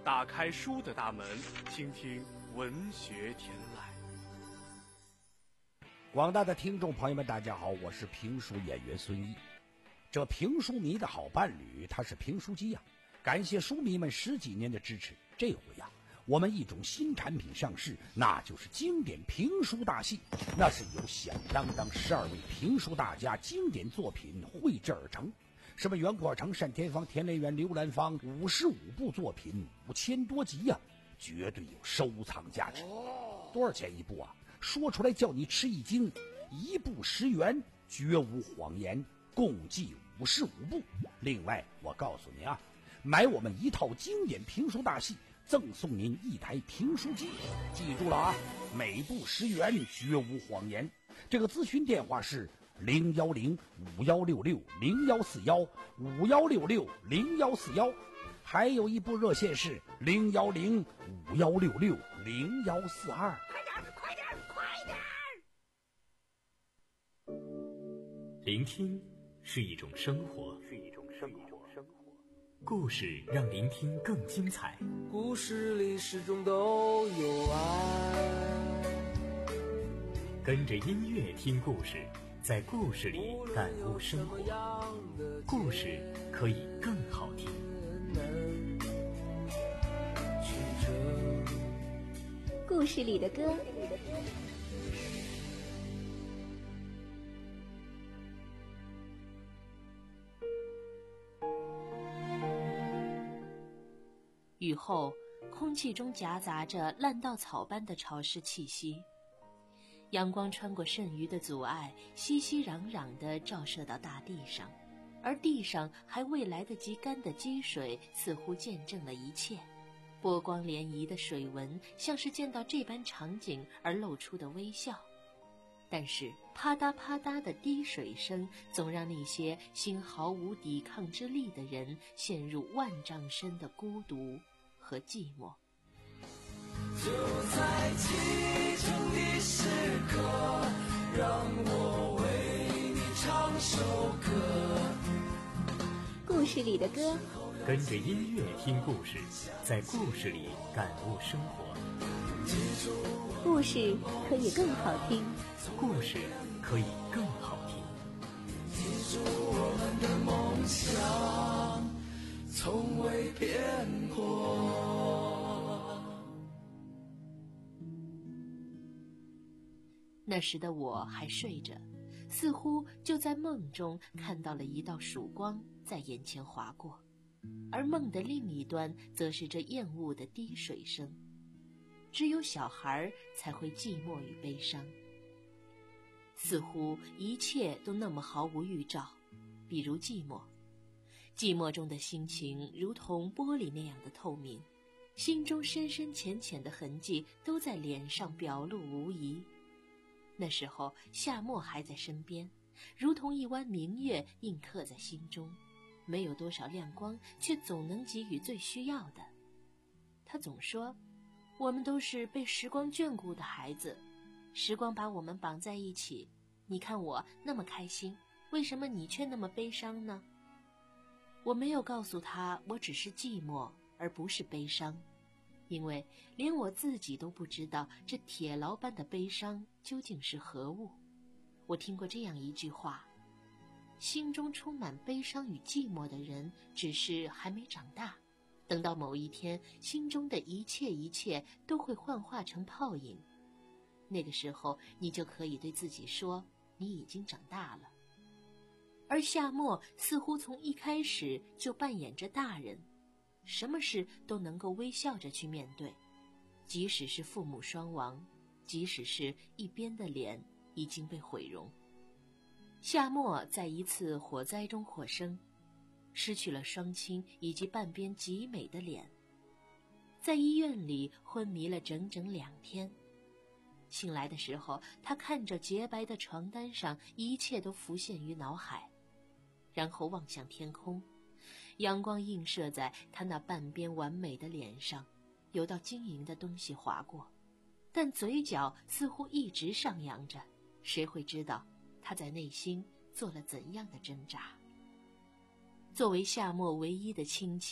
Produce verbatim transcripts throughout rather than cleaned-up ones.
打开书的大门，倾听文学天籁。 广大的听众朋友们，大家好，我是评书演员孙一。这评书迷的好伴侣，他是评书机呀、啊。感谢书迷们十几年的支持，这回呀、啊，我们一种新产品上市，那就是经典评书大戏。那是由响当当十二位评书大家经典作品绘制而成。什么袁阔成、单田芳、田连元、刘兰芳，五十五部作品，五千多集呀、啊，绝对有收藏价值。多少钱一部啊？说出来叫你吃一惊，一部十元，绝无谎言，共计五十五部。另外，我告诉你啊，买我们一套经典评书大戏，赠送您一台评书机。记住了啊，每部十元，绝无谎言。这个咨询电话是零幺零五幺六六零幺四幺五幺六六零幺四幺，还有一部热线是零幺零五幺六六零幺四二。 快点，快点，快点！ 聆听是一种生活， 是一种生活。 故事让聆听更精彩。 故事里始终都有爱。 跟着音乐听故事，在故事里感悟生活。故事可以更好听。 故事里的歌。 雨后，空气中夹杂着烂稻草般的潮湿气息，阳光穿过剩余的阻碍，熙熙攘攘地照射到大地上，而地上还未来得及干的积水似乎见证了一切。波光涟漪的水纹像是见到这般场景而露出的微笑，但是啪嗒啪嗒的滴水声总让那些心毫无抵抗之力的人陷入万丈深的孤独和寂寞。 就在启程的时刻，让我为你唱首歌。 故事里的歌， 跟着音乐听故事，在故事里感悟生活。 故事可以更好听， 故事可以更好听。 记住我们的梦想从未变过。 那时的我还睡着，似乎就在梦中看到了一道曙光在眼前划过，而梦的另一端则是这厌恶的滴水声。只有小孩才会寂寞与悲伤，似乎一切都那么毫无预兆，比如寂寞。寂寞中的心情如同玻璃那样的透明，心中深深浅浅的痕迹都在脸上表露无遗。那时候夏末还在身边，如同一弯明月印刻在心中，没有多少亮光，却总能给予最需要的。他总说，我们都是被时光眷顾的孩子，时光把我们绑在一起，你看我那么开心，为什么你却那么悲伤呢？我没有告诉他我只是寂寞而不是悲伤，因为连我自己都不知道这铁牢般的悲伤究竟是何物。我听过这样一句话，心中充满悲伤与寂寞的人只是还没长大，等到某一天，心中的一切一切都会幻化成泡影，那个时候你就可以对自己说，你已经长大了。而夏末似乎从一开始就扮演着大人，什么事都能够微笑着去面对，即使是父母双亡，即使是一边的脸已经被毁容。夏末在一次火灾中获生，失去了双亲以及半边极美的脸，在医院里昏迷了整整两天。醒来的时候，他看着洁白的床单上，一切都浮现于脑海，然后望向天空，阳光映射在他那半边完美的脸上，有道晶莹的东西划过，但嘴角似乎一直上扬着，谁会知道他在内心做了怎样的挣扎？作为夏末唯一的亲戚，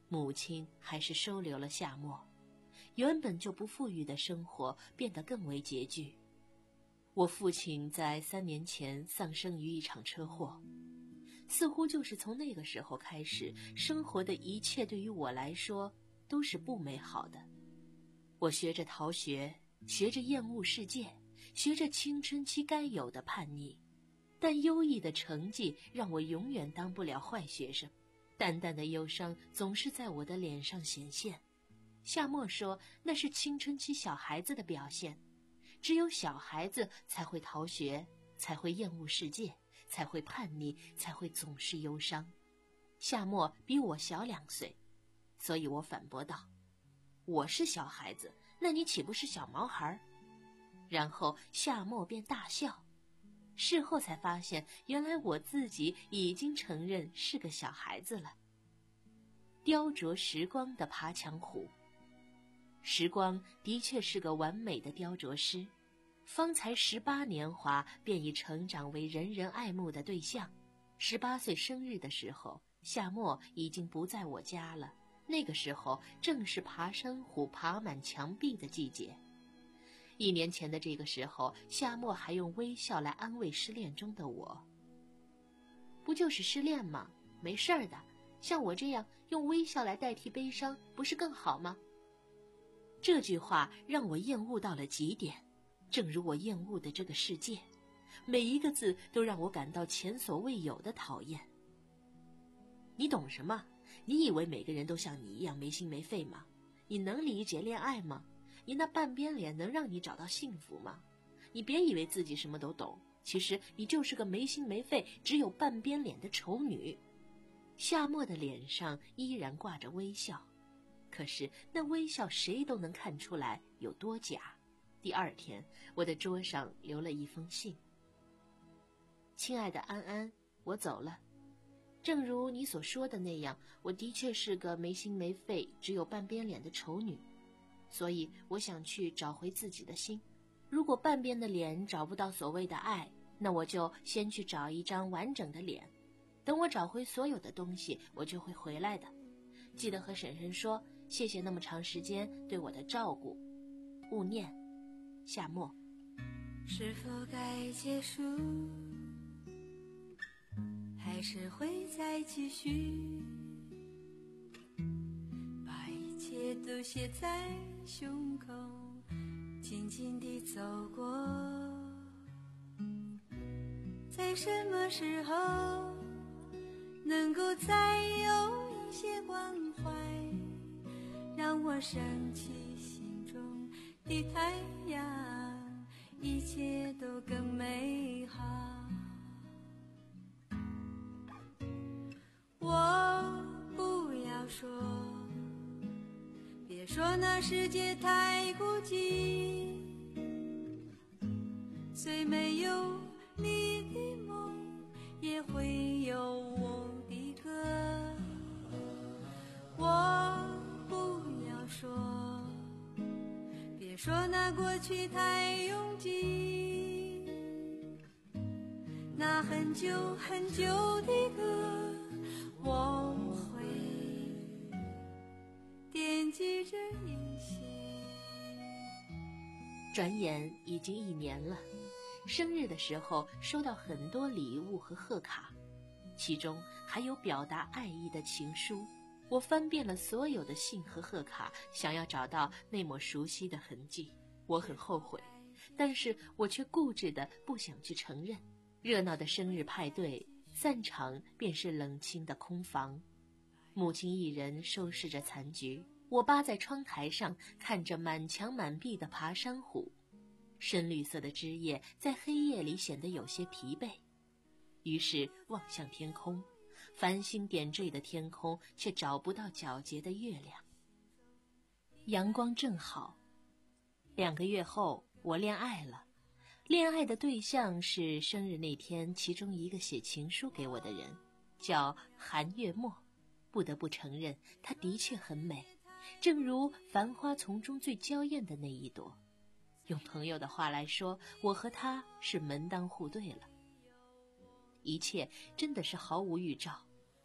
母亲还是收留了夏末，原本就不富裕的生活变得更为拮据。我父亲在三年前丧生于一场车祸，似乎就是从那个时候开始，生活的一切对于我来说都是不美好的。我学着逃学，学着厌恶世界，学着青春期该有的叛逆，但优异的成绩让我永远当不了坏学生。淡淡的忧伤总是在我的脸上显现。夏末说，那是青春期小孩子的表现，只有小孩子才会逃学，才会厌恶世界，才会叛逆，才会总是忧伤。夏末比我小两岁，所以我反驳道，我是小孩子，那你岂不是小毛孩？然后夏末便大笑。事后才发现，原来我自己已经承认是个小孩子了。雕琢时光的爬墙虎。时光的确是个完美的雕琢师，方才十八年华，便已成长为人人爱慕的对象。十八岁生日的时候，夏末已经不在我家了，那个时候正是爬山虎爬满墙壁的季节。一年前的这个时候，夏末还用微笑来安慰失恋中的我。不就是失恋吗？没事儿的，像我这样用微笑来代替悲伤，不是更好吗？这句话让我厌恶到了极点，正如我厌恶的这个世界，每一个字都让我感到前所未有的讨厌。你懂什么？你以为每个人都像你一样没心没肺吗？你能理解恋爱吗？你那半边脸能让你找到幸福吗？你别以为自己什么都懂，其实你就是个没心没肺只有半边脸的丑女。夏末的脸上依然挂着微笑，可是那微笑谁都能看出来有多假。第二天，我的桌上留了一封信。亲爱的安安，我走了。正如你所说的那样，我的确是个没心没肺只有半边脸的丑女，所以我想去找回自己的心。如果半边的脸找不到所谓的爱，那我就先去找一张完整的脸。等我找回所有的东西，我就会回来的。记得和婶婶说，谢谢那么长时间对我的照顾。勿念，夏末。 是否该结束，还是会再继续？把一切都写在胸口，静静地走过。在什么时候能够再有一些关怀，让我升起心中的太阳，一切都更美好。我不要说，别说那世界太孤寂，虽没有你的梦，也会有我的歌。我不要说，别说那过去太拥挤，那很久很久的歌，我会惦记着一些。 转眼已经一年了，生日的时候收到很多礼物和贺卡，其中还有表达爱意的情书。我翻遍了所有的信和贺卡，想要找到那抹熟悉的痕迹。我很后悔，但是我却固执地不想去承认。热闹的生日派对散场便是冷清的空房，母亲一人收拾着残局。我扒在窗台上看着满墙满壁的爬山虎，深绿色的枝叶在黑夜里显得有些疲惫，于是望向天空，繁星点缀的天空却找不到皎洁的月亮。阳光正好。两个月后我恋爱了，恋爱的对象是生日那天其中一个写情书给我的人，叫韩月墨。不得不承认，她的确很美，正如繁花丛中最娇艳的那一朵。用朋友的话来说，我和她是门当户对了。一切真的是毫无预兆。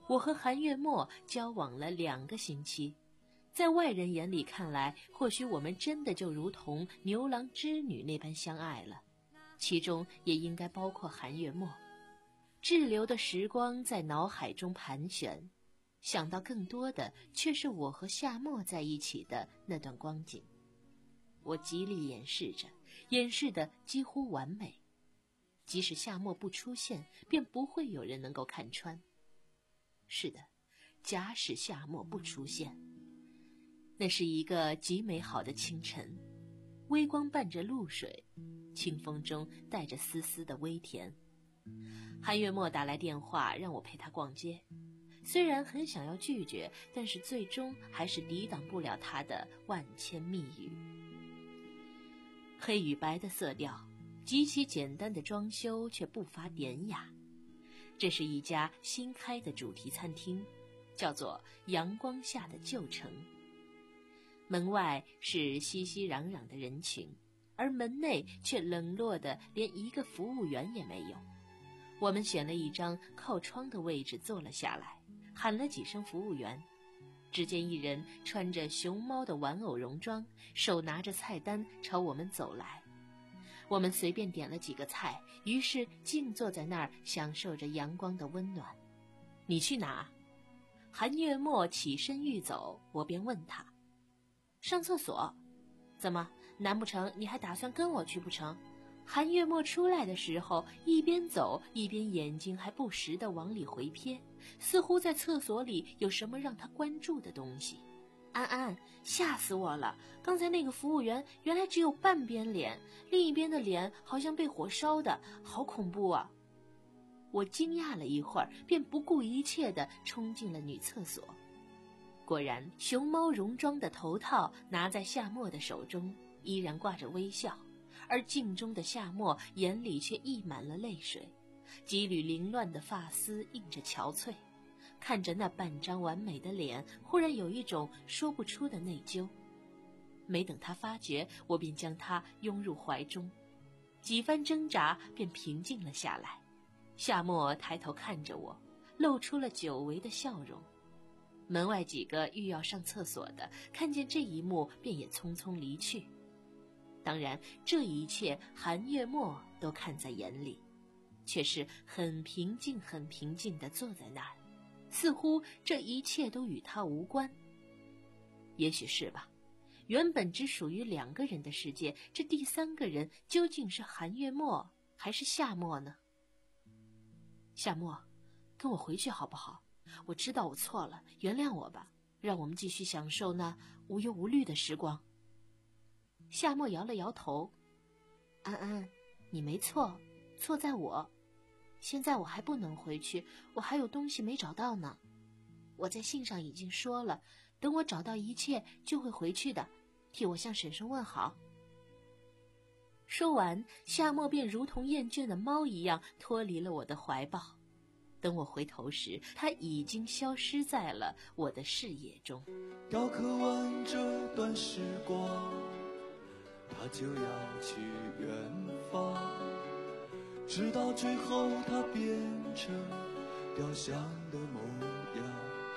我和韩月沫交往了两个星期，在外人眼里看来，或许我们真的就如同牛郎织女那般相爱了，其中也应该包括韩月沫。滞留的时光在脑海中盘旋，想到更多的却是我和夏沫在一起的那段光景。我极力掩饰着，掩饰的几乎完美，即使夏沫不出现，便不会有人能够看穿。是的，假使夏沫不出现，那是一个极美好的清晨，微光伴着露水，清风中带着丝丝的微甜。韩月沫打来电话让我陪他逛街，虽然很想要拒绝，但是最终还是抵挡不了他的万千蜜语。黑与白的色调，极其简单的装修却不乏典雅。这是一家新开的主题餐厅，叫做阳光下的旧城。门外是熙熙攘攘的人群，而门内却冷落的连一个服务员也没有。我们选了一张靠窗的位置坐了下来，喊了几声服务员，只见一人穿着熊猫的玩偶戎装，手拿着菜单朝我们走来。我们随便点了几个菜，于是静坐在那儿享受着阳光的温暖。你去哪？韩月沫起身欲走，我便问他，上厕所。怎么，难不成你还打算跟我去不成？韩月沫出来的时候，一边走一边眼睛还不时地往里回瞥，似乎在厕所里有什么让他关注的东西。安安，吓死我了！刚才那个服务员原来只有半边脸，另一边的脸好像被火烧的，好恐怖啊！我惊讶了一会儿，便不顾一切地冲进了女厕所。果然，熊猫戎装的头套拿在夏沫的手中，依然挂着微笑，而镜中的夏沫眼里却溢满了泪水，几缕凌乱的发丝映着憔悴。看着那半张完美的脸，忽然有一种说不出的内疚。没等他发觉，我便将他拥入怀中，几番挣扎便平静了下来。夏沫抬头看着我，露出了久违的笑容。门外几个欲要上厕所的看见这一幕，便也匆匆离去。当然，这一切韩月沫都看在眼里，却是很平静很平静地坐在那儿，似乎这一切都与他无关。也许是吧，原本只属于两个人的世界，这第三个人究竟是韩月沫还是夏沫呢？夏沫，跟我回去好不好？我知道我错了，原谅我吧，让我们继续享受那无忧无虑的时光。夏沫摇了摇头，安安，你没错，错在我。现在我还不能回去，我还有东西没找到呢。我在信上已经说了，等我找到一切就会回去的，替我向婶婶问好。说完，夏沫便如同厌倦的猫一样脱离了我的怀抱。等我回头时，他已经消失在了我的视野中。 要渴望这段时光，他就要去远方，直到最后它变成雕像的模样。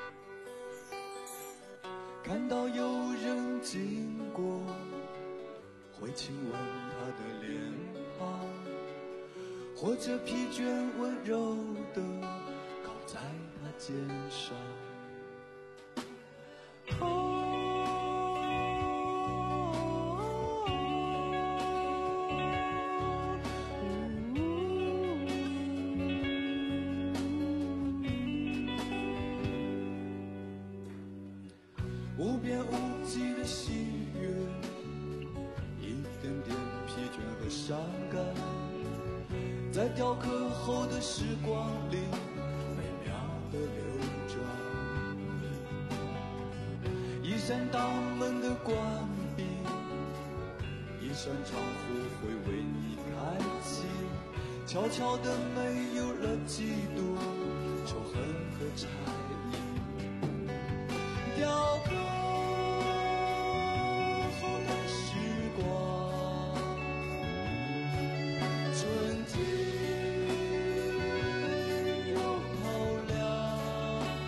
看到有人经过，会亲吻他的脸庞，或者疲倦温柔地靠在他肩上。无边无际的喜悦，一点点疲倦和伤感，在雕刻后的时光里美妙的流转。一扇大门的关闭，一扇窗户会为你开启，悄悄的没有了嫉妒、仇恨和猜疑。雕刻后的时光，纯净又透亮，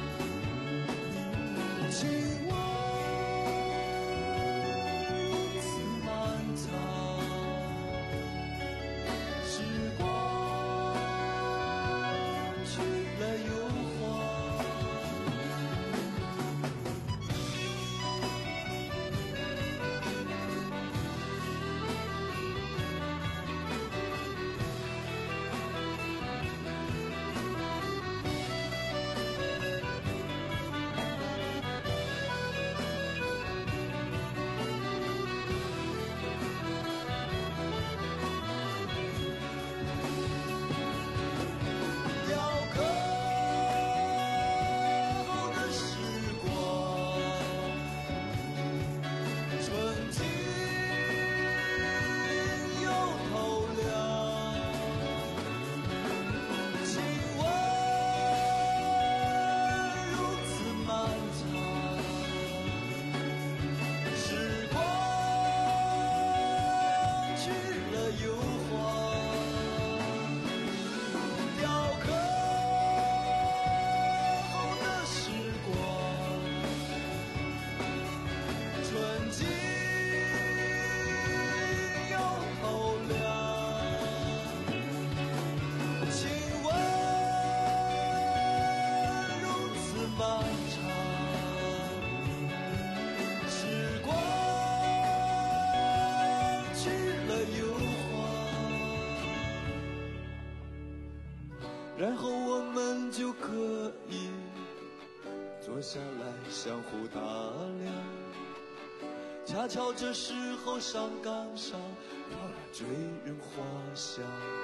然后我们就可以坐下来相互打量。恰巧这时候上岗上飘来醉人花香，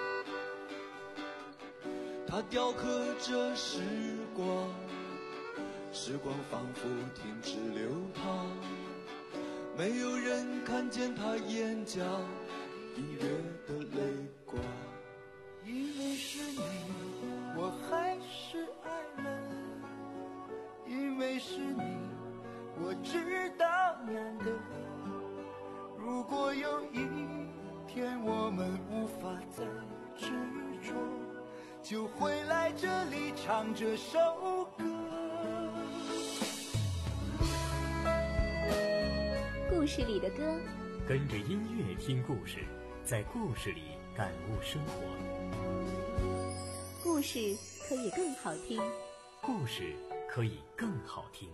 它雕刻着时光，时光仿佛停止流淌，没有人看见他眼角隐约的泪光。 因为是你，我还是爱了，因为是你，我知道难得。如果有一天我们无法再执着，就回来这里唱这首歌。 故事里的歌， 跟着音乐听故事，在故事里感悟生活。 故事可以更好听， 故事可以更好听。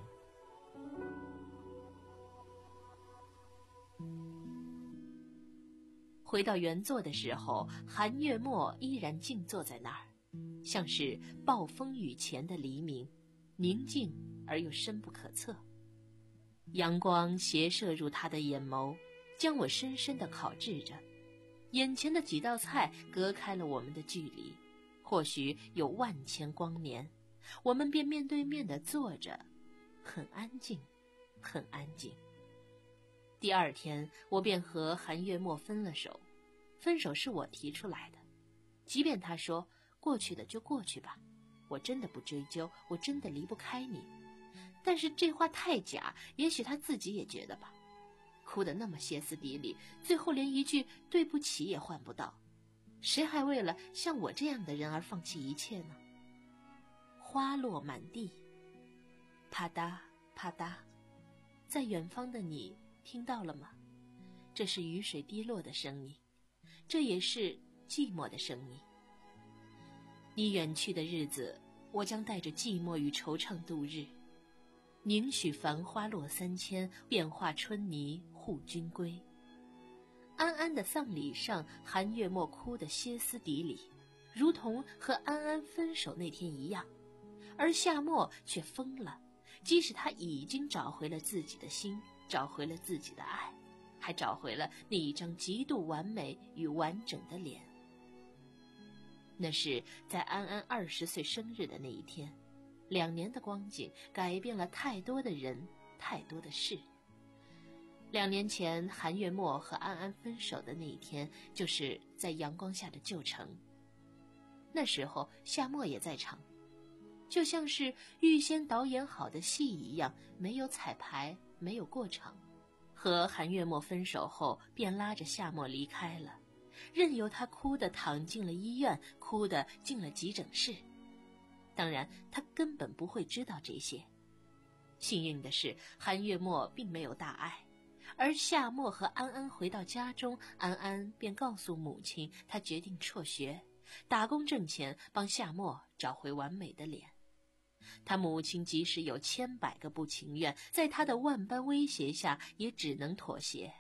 回到原座的时候，韩月墨依然静坐在那儿，像是暴风雨前的黎明，宁静而又深不可测。阳光斜射入他的眼眸，将我深深地烤制着。眼前的几道菜隔开了我们的距离，或许有万千光年，我们便面对面地坐着，很安静，很安静。第二天，我便和韩月墨分了手。分手是我提出来的，即便他说过去的就过去吧，我真的不追究，我真的离不开你。但是这话太假，也许他自己也觉得吧。哭得那么歇斯底里，最后连一句对不起也换不到，谁还为了像我这样的人而放弃一切呢？花落满地，啪嗒啪嗒，在远方的你听到了吗？这是雨水滴落的声音，这也是寂寞的声音。你远去的日子，我将带着寂寞与惆怅度日。宁许繁花落三千，变化春泥护君归。安安的丧礼上，韩月墨哭得歇斯底里，如同和安安分手那天一样。而夏沫却疯了，即使他已经找回了自己的心，找回了自己的爱，还找回了那一张极度完美与完整的脸。那是在安安二十岁生日的那一天，两年的光景改变了太多的人，太多的事。两年前韩月墨和安安分手的那一天，就是在阳光下的旧城。那时候夏沫也在场，就像是预先导演好的戏一样，没有彩排，没有过场。和韩月墨分手后，便拉着夏沫离开了，任由他哭得躺进了医院，哭得进了急诊室。当然他根本不会知道这些。幸运的是，韩月墨并没有大碍，而夏沫和安安回到家中，安安便告诉母亲，她决定辍学，打工挣钱，帮夏沫找回完美的脸。他母亲即使有千百个不情愿，在他的万般威胁下，也只能妥协。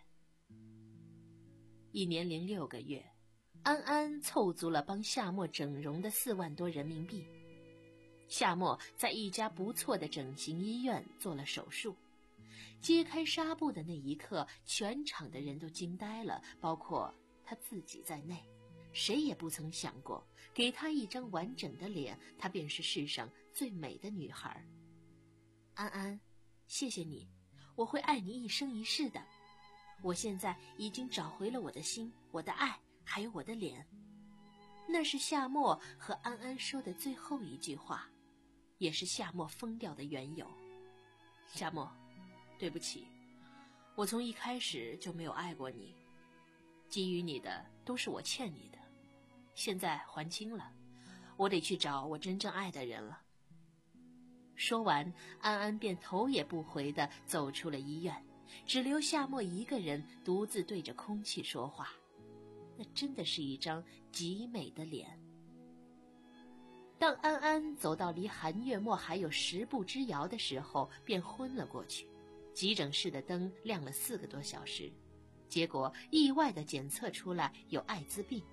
一年零六个月，安安凑足了帮夏沫整容的四万多人民币。夏沫在一家不错的整形医院做了手术，揭开纱布的那一刻，全场的人都惊呆了，包括他自己在内。谁也不曾想过，给她一张完整的脸，她便是世上最美的女孩。安安，谢谢你，我会爱你一生一世的。我现在已经找回了我的心，我的爱，还有我的脸。那是夏沫和安安说的最后一句话，也是夏沫疯掉的缘由。夏沫，对不起，我从一开始就没有爱过你，给予你的都是我欠你的，现在还清了，我得去找我真正爱的人了。说完，安安便头也不回地走出了医院，只留夏沫一个人独自对着空气说话。那真的是一张极美的脸。当安安走到离韩月沫还有十步之遥的时候，便昏了过去。急诊室的灯亮了四个多小时，结果意外地检测出来有艾滋病。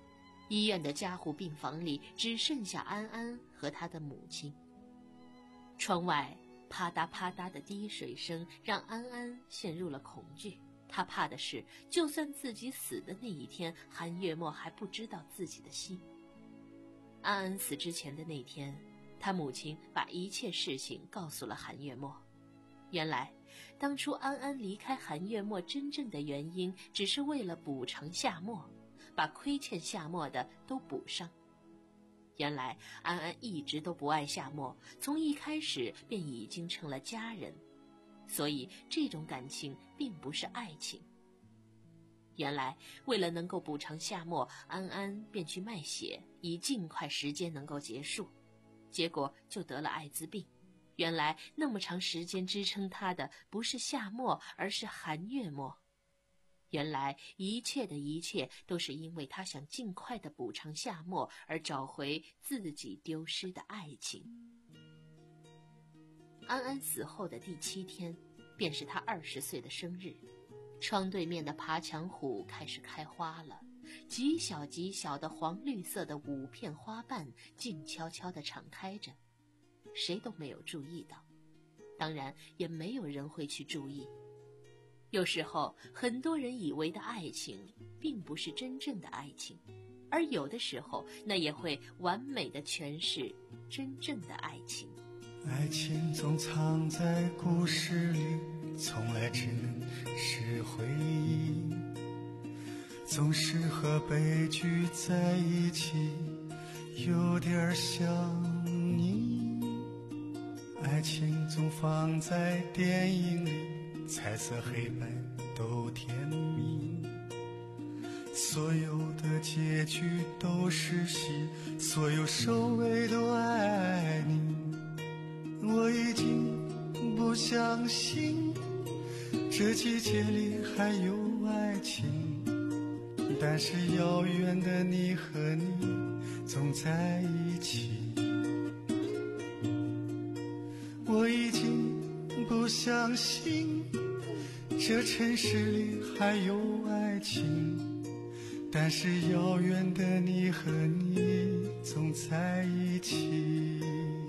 医院的加护病房里只剩下安安和他的母亲。窗外啪嗒啪嗒的滴水声让安安陷入了恐惧，他怕的是就算自己死的那一天，韩月沫还不知道自己的心。安安死之前的那天，他母亲把一切事情告诉了韩月沫。原来当初安安离开韩月沫真正的原因只是为了补偿夏沫，把亏欠夏沫的都补上。原来安安一直都不爱夏沫，从一开始便已经成了家人，所以这种感情并不是爱情。原来为了能够补偿夏沫，安安便去卖血，以尽快时间能够结束，结果就得了艾滋病。原来那么长时间支撑他的不是夏沫，而是韩月沫。原来一切的一切都是因为他想尽快的补偿夏沫，而找回自己丢失的爱情。安安死后的第七天，便是他二十岁的生日。窗对面的爬墙虎开始开花了，极小极小的黄绿色的五片花瓣静悄悄地敞开着，谁都没有注意到，当然也没有人会去注意。有时候很多人以为的爱情并不是真正的爱情，而有的时候那也会完美的诠释真正的爱情。 爱情总藏在故事里，从来只能是回忆，总是和悲剧在一起，有点像你。爱情总放在电影里，彩色黑白都甜蜜，所有的结局都是戏，所有收尾都爱你。我已经不相信这季节里还有爱情，但是遥远的你和你总在一起。我已经不相信这城市里还有爱情，但是遥远的你和你总在一起。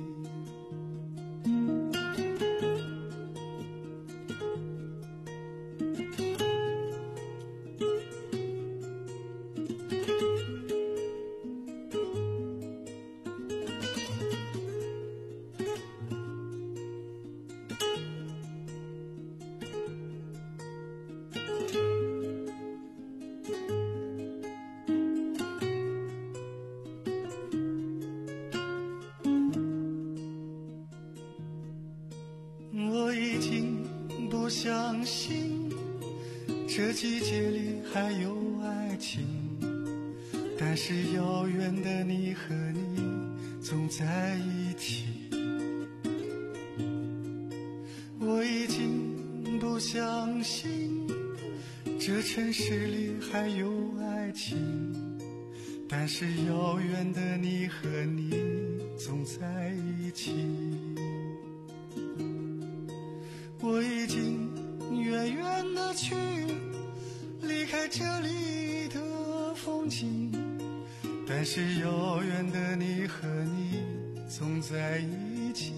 我已经不相信这季节里还有爱情，但是遥远的你和你总在一起。我已经不相信这城市里还有爱情，但是遥远的你和你总在一起。我已经远远地去，离开这里的风景，但是遥远的你和你总在一起。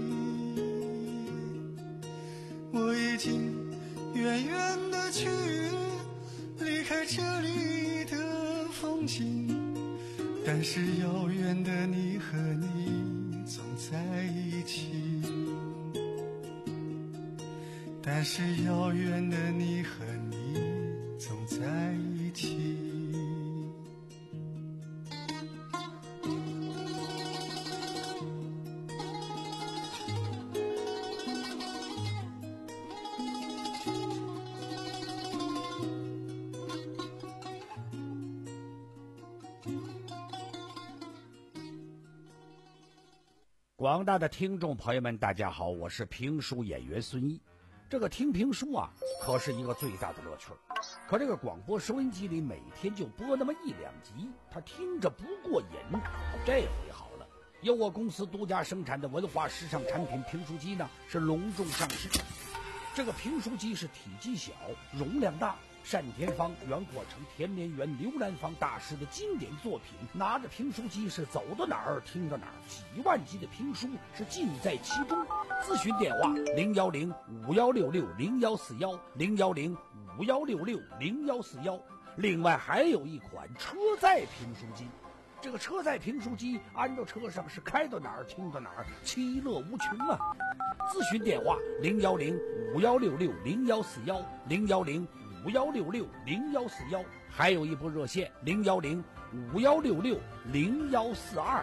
我已经远远地去，离开这里的风景，但是遥远的你和你总在一起。但是遥远的你和你总在一起。 广大的听众朋友们，大家好，我是评书演员孙一。这个听评书啊，可是一个最大的乐趣。可这个广播收音机里每天就播那么一两集，他听着不过瘾。这回好了，由我公司独家生产的文化时尚产品评书机呢，是隆重上市。 这个评书机是体积小，容量大。单田芳、袁阔成、田连元、刘兰芳大师的经典作品，拿着评书机是走到哪儿听到哪儿，几万集的评书是尽在其中。咨询电话零幺零五幺六六零幺四幺零幺零五幺六六零幺四幺。另外还有一款车载评书机，这个车载评书机安到车上是开到哪儿听到哪儿，其乐无穷啊！咨询电话零幺零五幺六六零幺四幺零幺零五幺六六零幺四幺，还有一部热线零幺零五幺六六零幺四二。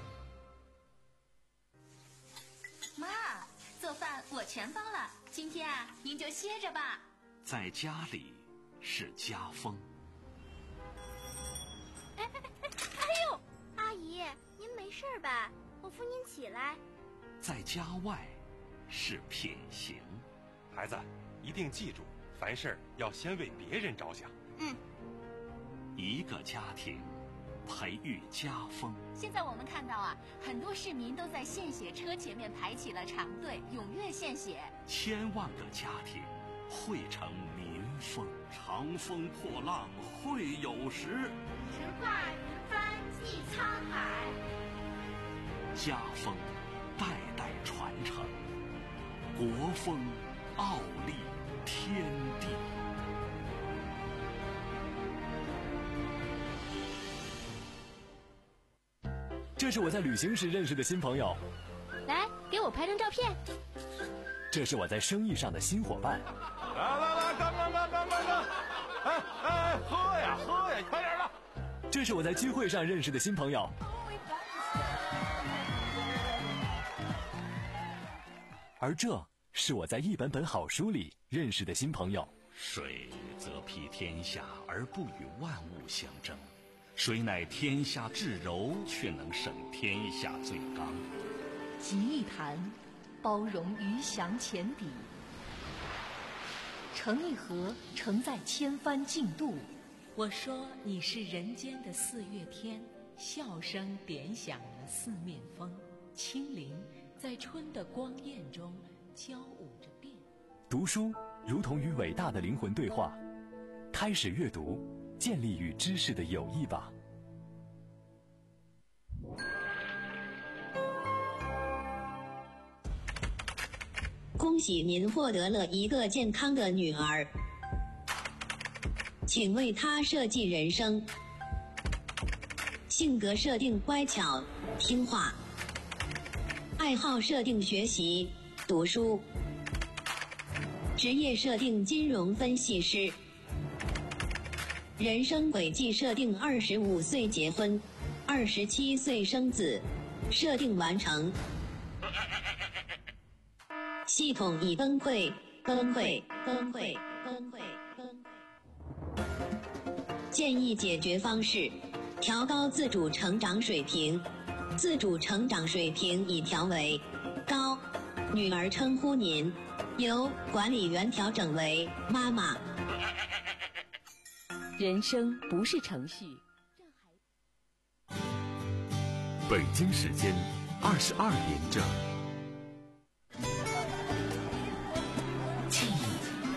妈，做饭我全包了，今天啊，您就歇着吧。 在家里是家风。 哎哎哎哎呦，阿姨，您没事吧？我扶您起来。 在家外是品行。 孩子，一定记住，凡事要先为别人着想。 嗯。 一个家庭培育家风。 现在我们看到啊，很多市民都在献血车前面排起了长队，踊跃献血。 千万个家庭汇成民风。长风破浪会有时， 直挂云帆济沧海。 家风代代传承，国风傲立天地。 这是我在旅行时认识的新朋友， 来给我拍张照片。 这是我在生意上的新伙伴。 来来来，干干干干干干！哎哎，喝呀喝呀，快点的！ 这是我在聚会上认识的新朋友。而这是我在一本本好书里认识的新朋友。 水则披天下而不与万物相争，谁乃天下至柔，却能胜天下最刚。 集一谈，包容鱼翔浅底；成一河，承载千帆竞渡。我说你是人间的四月天，笑声点响了四面风，清灵在春的光艳中交舞着变。 读书如同与伟大的灵魂对话，开始阅读，建立与知识的友谊吧。 恭喜您获得了一个健康的女儿，请为她设计人生。性格设定乖巧听话，爱好设定学习读书，职业设定金融分析师，人生轨迹设定二十五岁结婚，二十七岁生子，设定完成。系统已崩溃，崩溃，崩溃，崩溃，崩溃。建议解决方式：调高自主成长水平。自主成长水平已调为高。女儿称呼您，由管理员调整为妈妈。 人生不是程序。 北京时间二十二点整。